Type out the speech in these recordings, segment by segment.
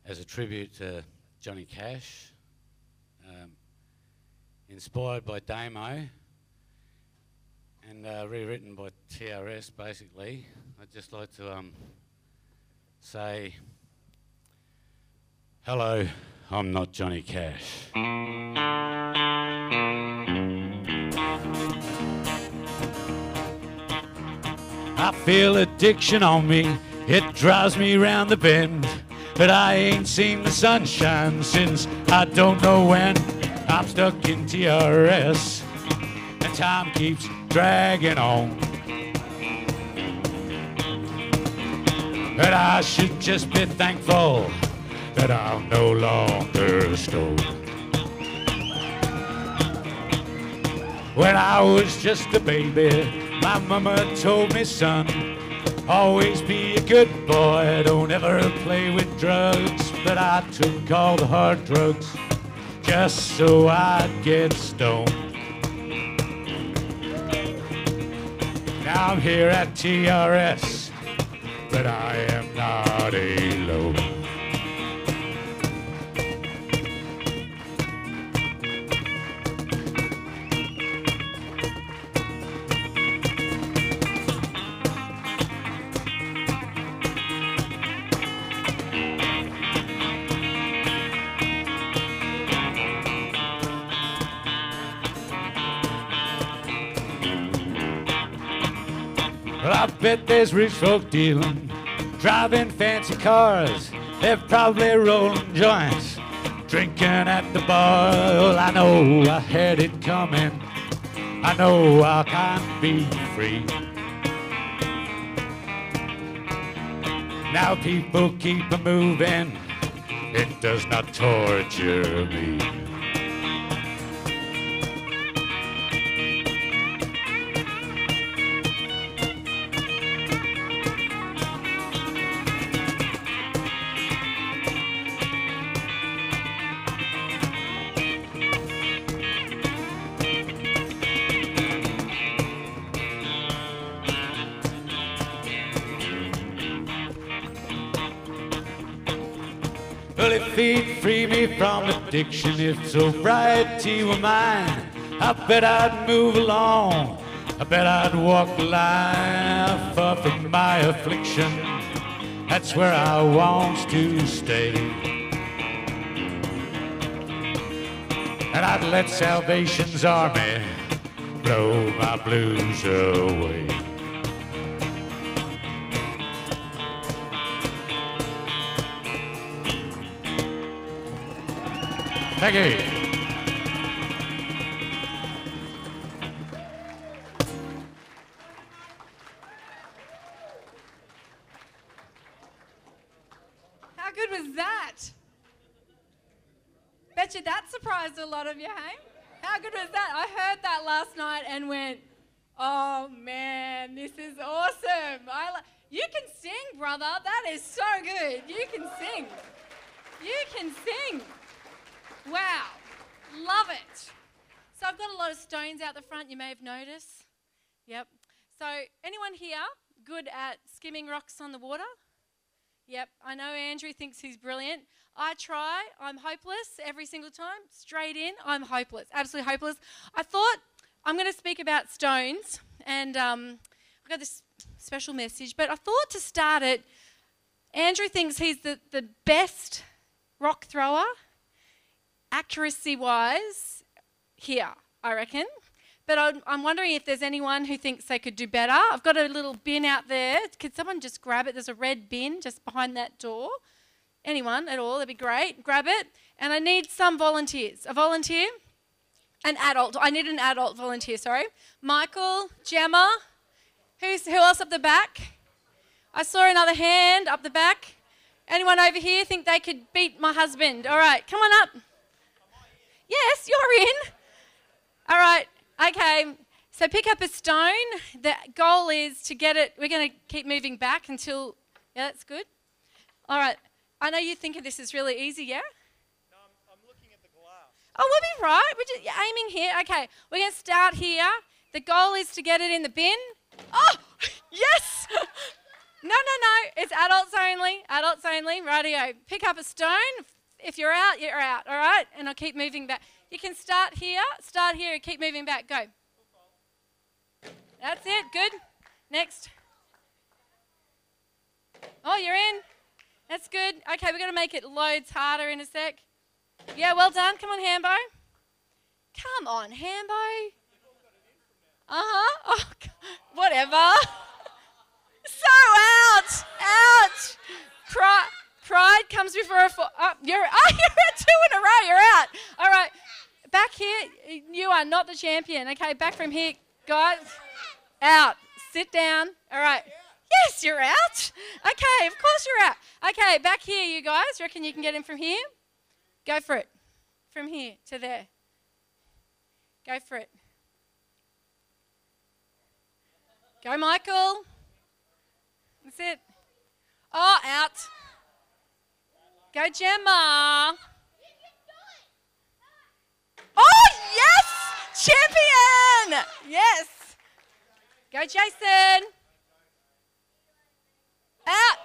as a tribute to Johnny Cash, inspired by Damo and rewritten by TRS basically. I'd just like to say, hello, I'm not Johnny Cash. I feel addiction on me, it drives me round the bend, but I ain't seen the sunshine since I don't know when. I'm stuck in TRS, and time keeps dragging on. But I should just be thankful that I'm no longer stoned. When I was just a baby, my mama told me, son, always be a good boy, don't ever play with drugs. But I took all the hard drugs just so I'd get stoned. Now I'm here at TRS, but I am not alone. Well, I bet there's rich folk dealing, driving fancy cars. They're probably rolling joints, drinking at the bar. Well, I know I had it coming. I know I can't be free. Now people keep a moving. It does not torture me. Well, if he'd free me from addiction, if sobriety were mine, I bet I'd move along. I bet I'd walk the line far from my affliction. That's where I want to stay. And I'd let Salvation's army blow my blues away. Thank you. How good was that? Bet you that surprised a lot of you, hey? How good was that? I heard that last night and went, oh man, this is awesome. You can sing, brother. That is so good. You can sing. You can sing. Wow, love it. So I've got a lot of stones out the front, you may have noticed. Yep. So anyone here good at skimming rocks on the water? Yep, I know Andrew thinks he's brilliant. I try, I'm hopeless every single time. Straight in, I'm hopeless, absolutely hopeless. I thought I'm going to speak about stones, and I've got this special message, but I thought to start it, Andrew thinks he's the best rock thrower, accuracy-wise, here, I reckon. But I'm wondering if there's anyone who thinks they could do better. I've got a little bin out there. Could someone just grab it? There's a red bin just behind that door. Anyone at all, that'd be great. Grab it. And I need some volunteers. A volunteer? An adult. I need an adult volunteer, sorry. Michael, Gemma. Who else up the back? I saw another hand up the back. Anyone over here think they could beat my husband? All right, come on up. Yes, you're in. All right, okay. So pick up a stone. The goal is to get it. We're going to keep moving back until, yeah, that's good. All right. I know you think this is really easy, yeah? No, I'm looking at the glass. Oh, we'll be right. We're just aiming here. Okay, we're going to start here. The goal is to get it in the bin. Oh, yes. No. It's adults only. Adults only. Rightio. Pick up a stone. If you're out, you're out. All right? And I'll keep moving back. You can start here, and keep moving back. Go. That's it. Good. Next. Oh, you're in. That's good. Okay, we're going to make it loads harder in a sec. Yeah, well done. Come on, Hambo. Come on, Hambo. Uh-huh. Oh, whatever. So ouch. Pride comes before a fall. You're at 2 in a row. You're out. All right. Back here. You are not the champion. Okay, back from here, guys. Out. Sit down. All right. Yes, you're out. Okay, of course you're out. Okay, back here, you guys. Reckon you can get him from here? Go for it. From here to there. Go for it. Go, Michael. That's it. Oh, out. Go, Gemma. Oh, yes! Champion! Yes. Go, Jason. Out.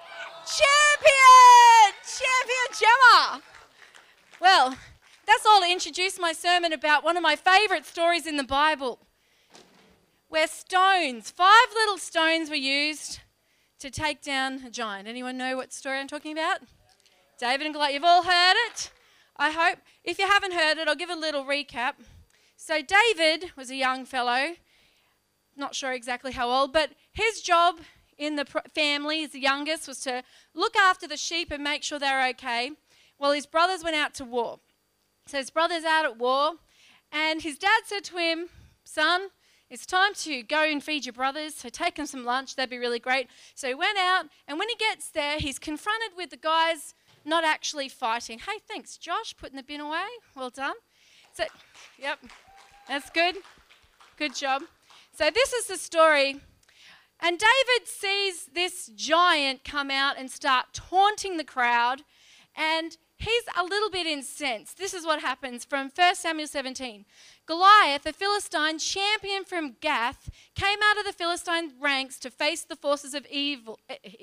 Champion Gemma. Well, that's all to introduce my sermon about one of my favourite stories in the Bible, where 5 little stones were used to take down a giant. Anyone know what story I'm talking about? David and Goliath. You've all heard it, I hope. If you haven't heard it, I'll give a little recap. So David was a young fellow, not sure exactly how old, but his job in the family, as the youngest, was to look after the sheep and make sure they're okay, while his brothers went out to war. So his brother's out at war, and his dad said to him, son, it's time to go and feed your brothers, so take them some lunch, that'd be really great. So he went out, and when he gets there, he's confronted with the guys not actually fighting. Hey, thanks, Josh, putting the bin away. Well done. So, yep, that's good. Good job. So this is the story. And David sees this giant come out and start taunting the crowd, and he's a little bit incensed. This is what happens from 1 Samuel 17. Goliath, a Philistine champion from Gath, came out of the Philistine ranks to face the forces of evil,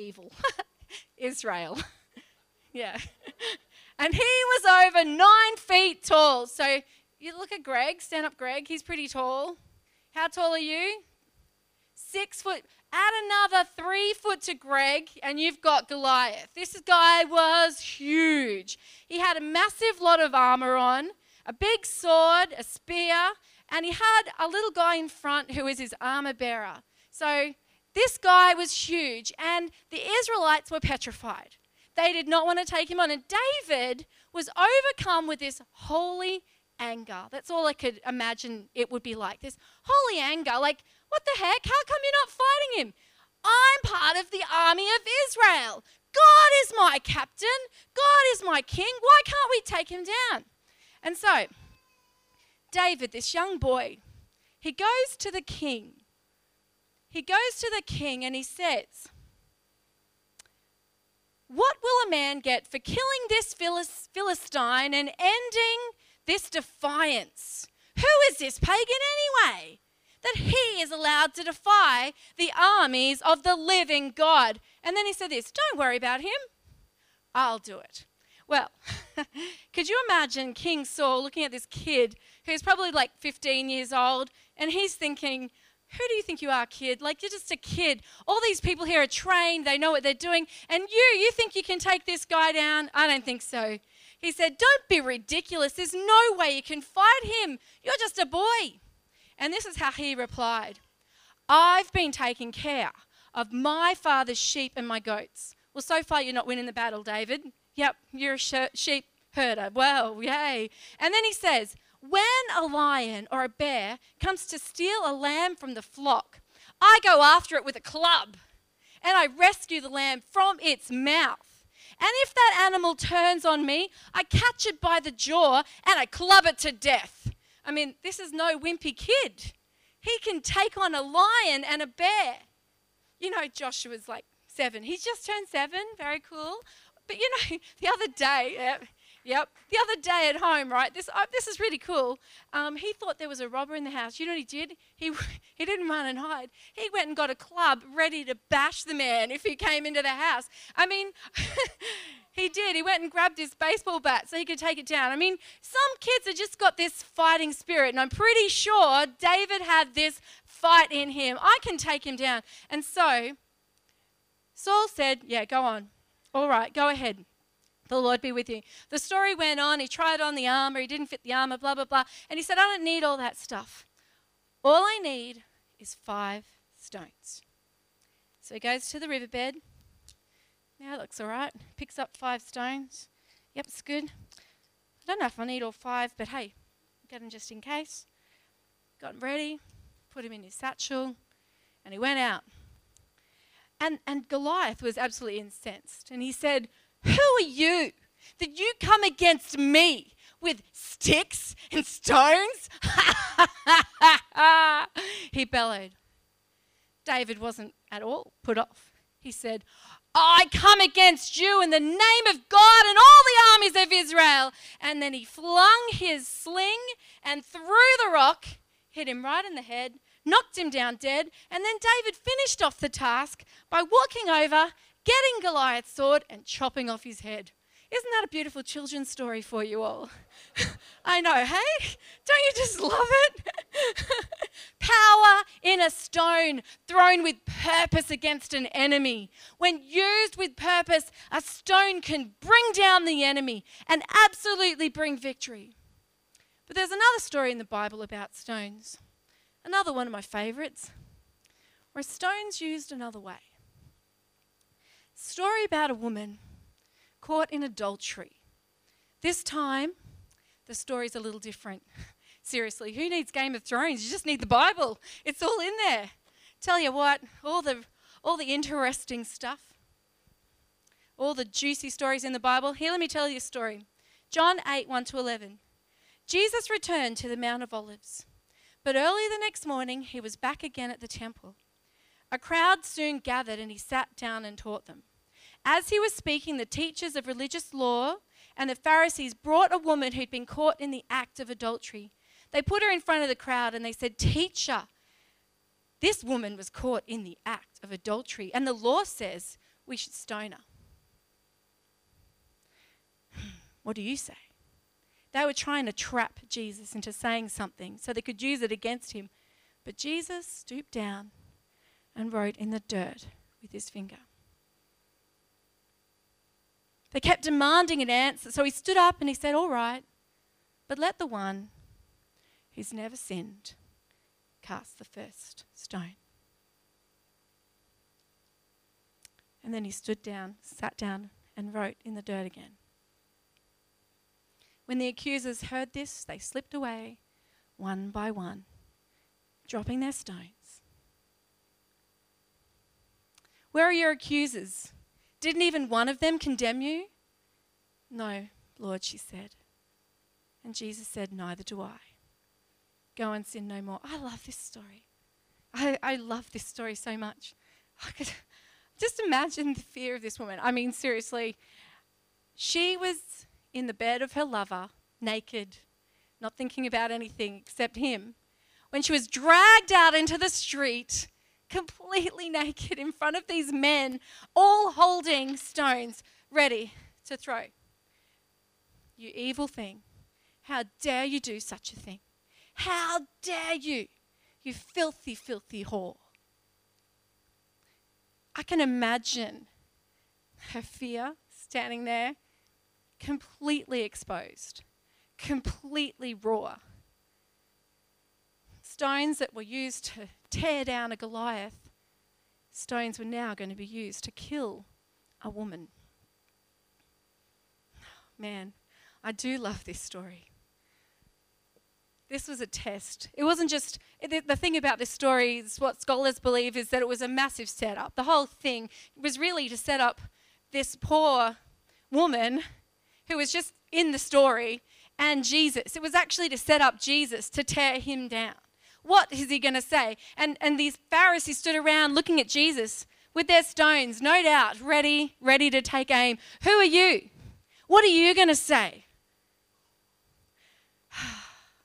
Israel. Yeah. And he was over 9 feet tall. So you look at Greg, stand up Greg, he's pretty tall. How tall are you? 6 foot. Add another 3 foot to Greg, and you've got Goliath. This guy was huge. He had a massive lot of armor on, a big sword, a spear, and he had a little guy in front who was his armor bearer. So this guy was huge, and the Israelites were petrified. They did not want to take him on, and David was overcome with this holy anger. That's all I could imagine it would be like, this holy anger. Like, what the heck? How come you're not fighting him? I'm part of the army of Israel. God is my captain. God is my king. Why can't we take him down? And so, David, this young boy, he goes to the king. He goes to the king and he says, what will a man get for killing this Philistine and ending this defiance? Who is this pagan anyway, that he is allowed to defy the armies of the living God? And then he said this, don't worry about him, I'll do it. Well, could you imagine King Saul looking at this kid who's probably like 15 years old, and he's thinking, who do you think you are, kid? Like, you're just a kid. All these people here are trained, they know what they're doing, and you think you can take this guy down? I don't think so. He said, don't be ridiculous. There's no way you can fight him. You're just a boy. And this is how he replied. I've been taking care of my father's sheep and my goats. Well, so far you're not winning the battle, David. Yep, you're a sheep herder. Well, yay. And then he says, when a lion or a bear comes to steal a lamb from the flock, I go after it with a club and I rescue the lamb from its mouth. And if that animal turns on me, I catch it by the jaw and I club it to death. I mean, this is no wimpy kid. He can take on a lion and a bear. You know, Joshua's like 7. He's just turned 7. Very cool. But you know, the other day, Yep. The other day at home, right, this is really cool. He thought there was a robber in the house. You know what he did? He didn't run and hide. He went and got a club ready to bash the man if he came into the house. I mean, he did. He went and grabbed his baseball bat so he could take it down. I mean, some kids have just got this fighting spirit, and I'm pretty sure David had this fight in him. I can take him down. And so Saul said, yeah, go on. All right, go ahead. The Lord be with you. The story went on. He tried on the armor. He didn't fit the armor, blah, blah, blah. And he said, I don't need all that stuff. All I need is 5 stones. So he goes to the riverbed. Yeah, it looks all right. Picks up 5 stones. Yep, it's good. I don't know if I need all 5, but hey, get them just in case. Got him ready, put him in his satchel, and he went out. And Goliath was absolutely incensed. And he said, who are you that you come against me with sticks and stones? He bellowed. David wasn't at all put off. He said, I come against you in the name of God and all the armies of Israel. And then he flung his sling and threw the rock, hit him right in the head, knocked him down dead, and then David finished off the task by walking over, getting Goliath's sword and chopping off his head. Isn't that a beautiful children's story for you all? I know, hey? Don't you just love it? Power in a stone thrown with purpose against an enemy. When used with purpose, a stone can bring down the enemy and absolutely bring victory. But there's another story in the Bible about stones. Another one of my favourites, where stones used another way. Story about a woman caught in adultery. This time, the story's a little different. Seriously, who needs Game of Thrones? You just need the Bible. It's all in there. Tell you what, all the interesting stuff, all the juicy stories in the Bible. Here, let me tell you a story. John 8, 1-11. Jesus returned to the Mount of Olives, but early the next morning, he was back again at the temple. A crowd soon gathered and he sat down and taught them. As he was speaking, the teachers of religious law and the Pharisees brought a woman who'd been caught in the act of adultery. They put her in front of the crowd and they said, Teacher, this woman was caught in the act of adultery and the law says we should stone her. What do you say? They were trying to trap Jesus into saying something so they could use it against him. But Jesus stooped down and wrote in the dirt with his finger. They kept demanding an answer, so he stood up and he said, all right, but let the one who's never sinned cast the first stone. And then he stood down, sat down, and wrote in the dirt again. When the accusers heard this, they slipped away one by one, dropping their stones. Where are your accusers? Didn't even one of them condemn you? No, Lord, she said. And Jesus said, neither do I. Go and sin no more. I love this story. I love this story so much. I could just imagine the fear of this woman. I mean, seriously, she was in the bed of her lover, naked, not thinking about anything except him, when she was dragged out into the street, completely naked in front of these men, all holding stones ready to throw. You evil thing. How dare you do such a thing? How dare you, you filthy, filthy whore. I can imagine her fear standing there, completely exposed, completely raw. Stones that were used to tear down a Goliath, stones were now going to be used to kill a woman. Man, I do love this story. This was a test. It wasn't just, the thing about this story is what scholars believe is that it was a massive setup. The whole thing was really to set up this poor woman who was just in the story and Jesus. It was actually to set up Jesus, to tear him down. What is he going to say? And these Pharisees stood around looking at Jesus with their stones, no doubt, ready to take aim. Who are you? What are you going to say?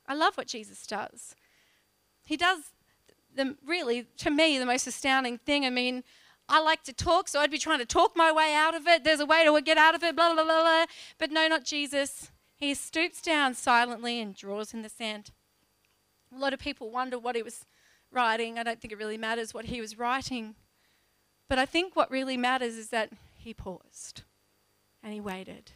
I love what Jesus does. He does, really, to me, the most astounding thing. I mean, I like to talk, so I'd be trying to talk my way out of it. There's a way to get out of it, blah, blah, blah, blah. But no, not Jesus. He stoops down silently and draws in the sand. A lot of people wonder what he was writing. I don't think it really matters what he was writing. But I think what really matters is that he paused and he waited.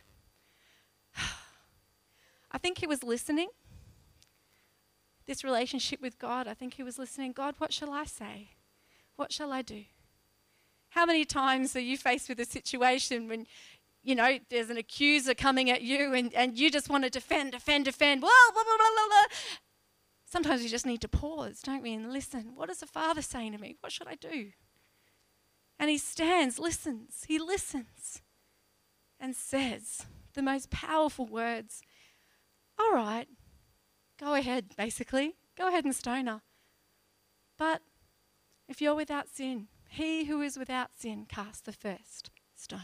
I think he was listening. This relationship with God, I think he was listening. God, what shall I say? What shall I do? How many times are you faced with a situation when, there's an accuser coming at you and you just want to defend, blah, blah, blah, blah, blah. Sometimes we just need to pause, don't we, and listen. What is the Father saying to me? What should I do? And he stands, listens. He listens and says the most powerful words. All right, go ahead, basically. Go ahead and stone her. But if you're without sin, he who is without sin cast the first stone.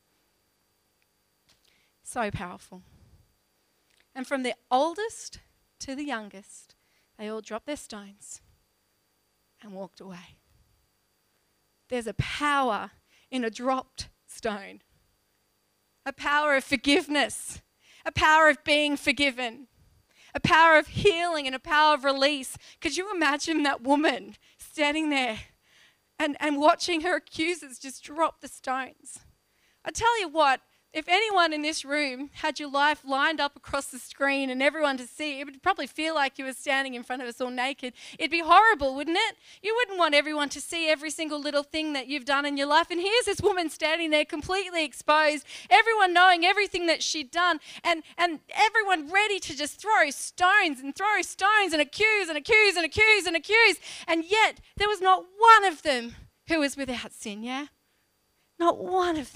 So powerful. And from the oldest to the youngest, they all dropped their stones and walked away. There's a power in a dropped stone. A power of forgiveness. A power of being forgiven. A power of healing and a power of release. Could you imagine that woman standing there and watching her accusers just drop the stones? I tell you what, if anyone in this room had your life lined up across the screen and everyone to see, it would probably feel like you were standing in front of us all naked. It'd be horrible, wouldn't it? You wouldn't want everyone to see every single little thing that you've done in your life. And here's this woman standing there completely exposed, everyone knowing everything that she'd done, and everyone ready to just throw stones and accuse and accuse and accuse and accuse. And yet there was not one of them who was without sin, yeah? Not one of them.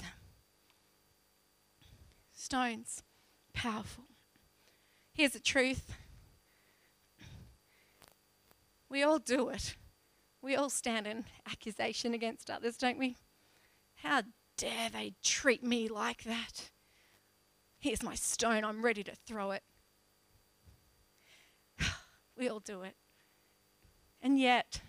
Stones, powerful. Here's the truth. We all do it. We all stand in accusation against others, don't we? How dare they treat me like that? Here's my stone, I'm ready to throw it. We all do it. And yet,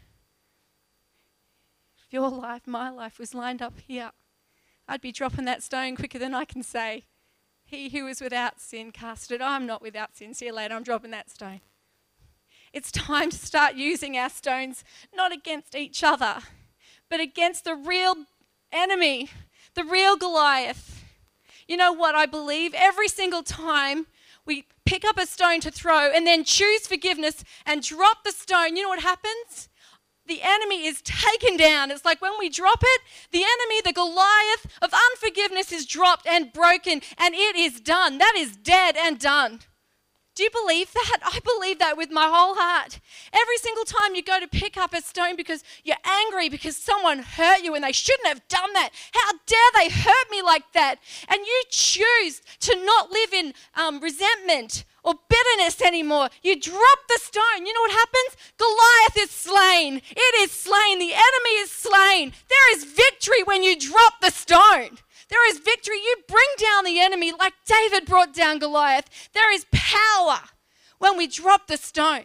if your life, my life was lined up here, I'd be dropping that stone quicker than I can say, he who is without sin cast it. I'm not without sin. See you later. I'm dropping that stone. It's time to start using our stones, not against each other, but against the real enemy, the real Goliath. You know what I believe? Every single time we pick up a stone to throw and then choose forgiveness and drop the stone, you know what happens? The enemy is taken down. It's like when we drop it, the enemy, the Goliath of unforgiveness is dropped and broken, and it is done. That is dead and done. Do you believe that? I believe that with my whole heart. Every single time you go to pick up a stone because you're angry because someone hurt you and they shouldn't have done that. How dare they hurt me like that? And you choose to not live in resentment or bitterness anymore. You drop the stone. You know what happens? Goliath is slain. It is slain. The enemy is slain. There is victory when you drop the stone. There is victory. You bring down the enemy like David brought down Goliath. There is power when we drop the stone.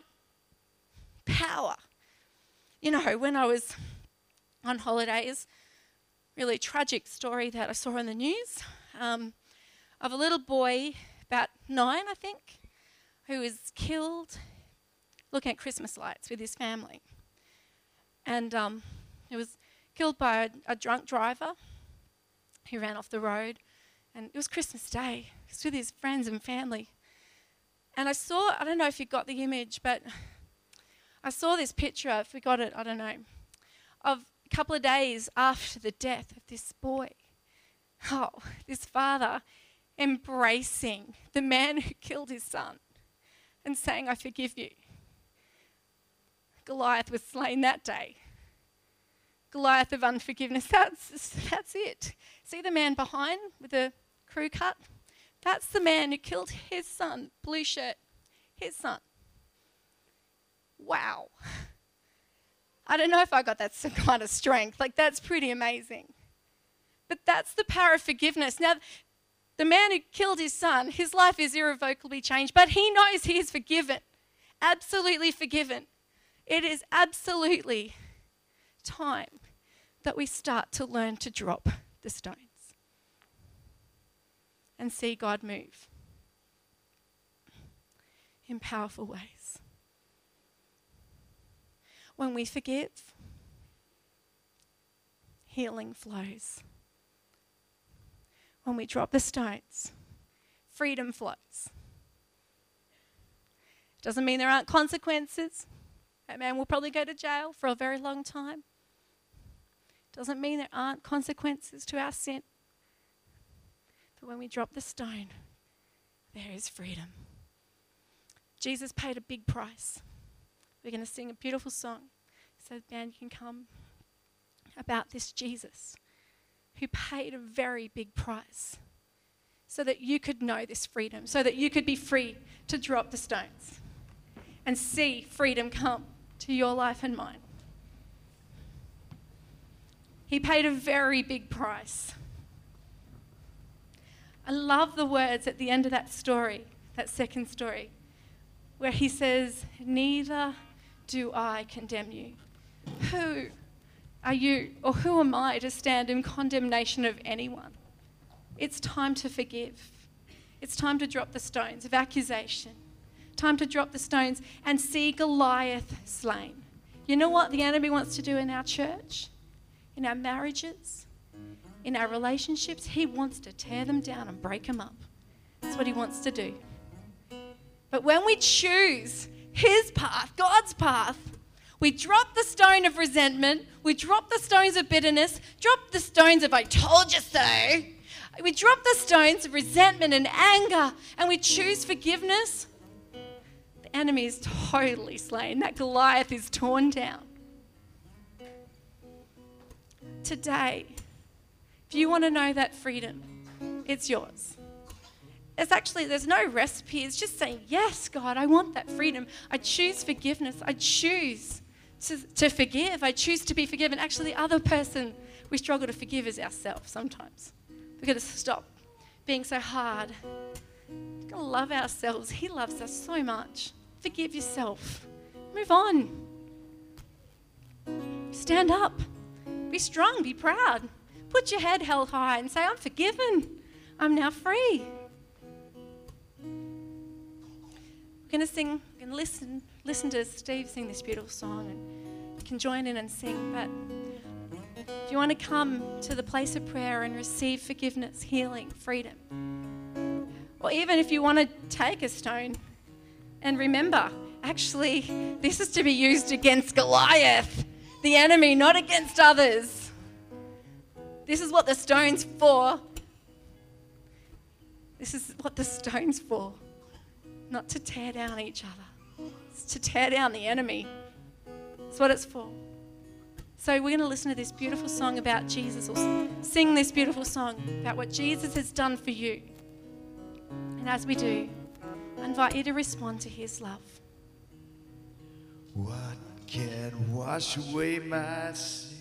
Power. You know, when I was on holidays, really tragic story that I saw in the news of a little boy, about 9, I think, who was killed looking at Christmas lights with his family. And he was killed by a drunk driver. He ran off the road, and it was Christmas Day. He was with his friends and family. And I don't know if you got the image, but I saw this picture, if we got it, I don't know, of a couple of days after the death of this boy. Oh, this father embracing the man who killed his son and saying, I forgive you. Goliath was slain that day. Goliath of unforgiveness, that's it. See the man behind with the crew cut? That's the man who killed his son, blue shirt, his son. Wow. I don't know if I got that kind of strength. Like, that's pretty amazing. But that's the power of forgiveness. Now, the man who killed his son, his life is irrevocably changed, but he knows he is forgiven. absolutely forgiven. It is absolutely time that we start to learn to drop the stones and see God move in powerful ways. When we forgive, healing flows. When we drop the stones, freedom flows. Doesn't mean there aren't consequences. That man will probably go to jail for a very long time. Doesn't mean there aren't consequences to our sin. But when we drop the stone, there is freedom. Jesus paid a big price. We're going to sing a beautiful song. So the band can come about this Jesus who paid a very big price so that you could know this freedom, so that you could be free to drop the stones and see freedom come to your life and mine. He paid a very big price. I love the words at the end of that story, that second story, where he says, "Neither do I condemn you." Who are you, or who am I to stand in condemnation of anyone? It's time to forgive. It's time to drop the stones of accusation. Time to drop the stones and see Goliath slain. You know what the enemy wants to do in our church, in our marriages, in our relationships? He wants to tear them down and break them up. That's what he wants to do. But when we choose his path, God's path, we drop the stone of resentment, we drop the stones of bitterness, drop the stones of "I told you so." We drop the stones of resentment and anger, and we choose forgiveness. The enemy is totally slain. That Goliath is torn down. Today, if you want to know that freedom, it's yours. There's no recipe. It's just saying, yes, God, I want that freedom. I choose forgiveness. I choose to forgive. I choose to be forgiven. Actually, the other person we struggle to forgive is ourselves sometimes. We've got to stop being so hard. We've got to love ourselves. He loves us so much. Forgive yourself. Move on. Stand up. Be strong. Be proud. Put your head held high and say, "I'm forgiven. I'm now free." We're going to sing, we're going to listen to Steve sing this beautiful song, and you can join in and sing. But if you want to come to the place of prayer and receive forgiveness, healing, freedom, or even if you want to take a stone and remember, actually, this is to be used against Goliath, the enemy, not against others. This is what the stone's for. This is what the stone's for. Not to tear down each other. It's to tear down the enemy. That's what it's for. So we're going to listen to this beautiful song about Jesus, or sing this beautiful song about what Jesus has done for you. And as we do, I invite you to respond to his love. What can wash away my sin?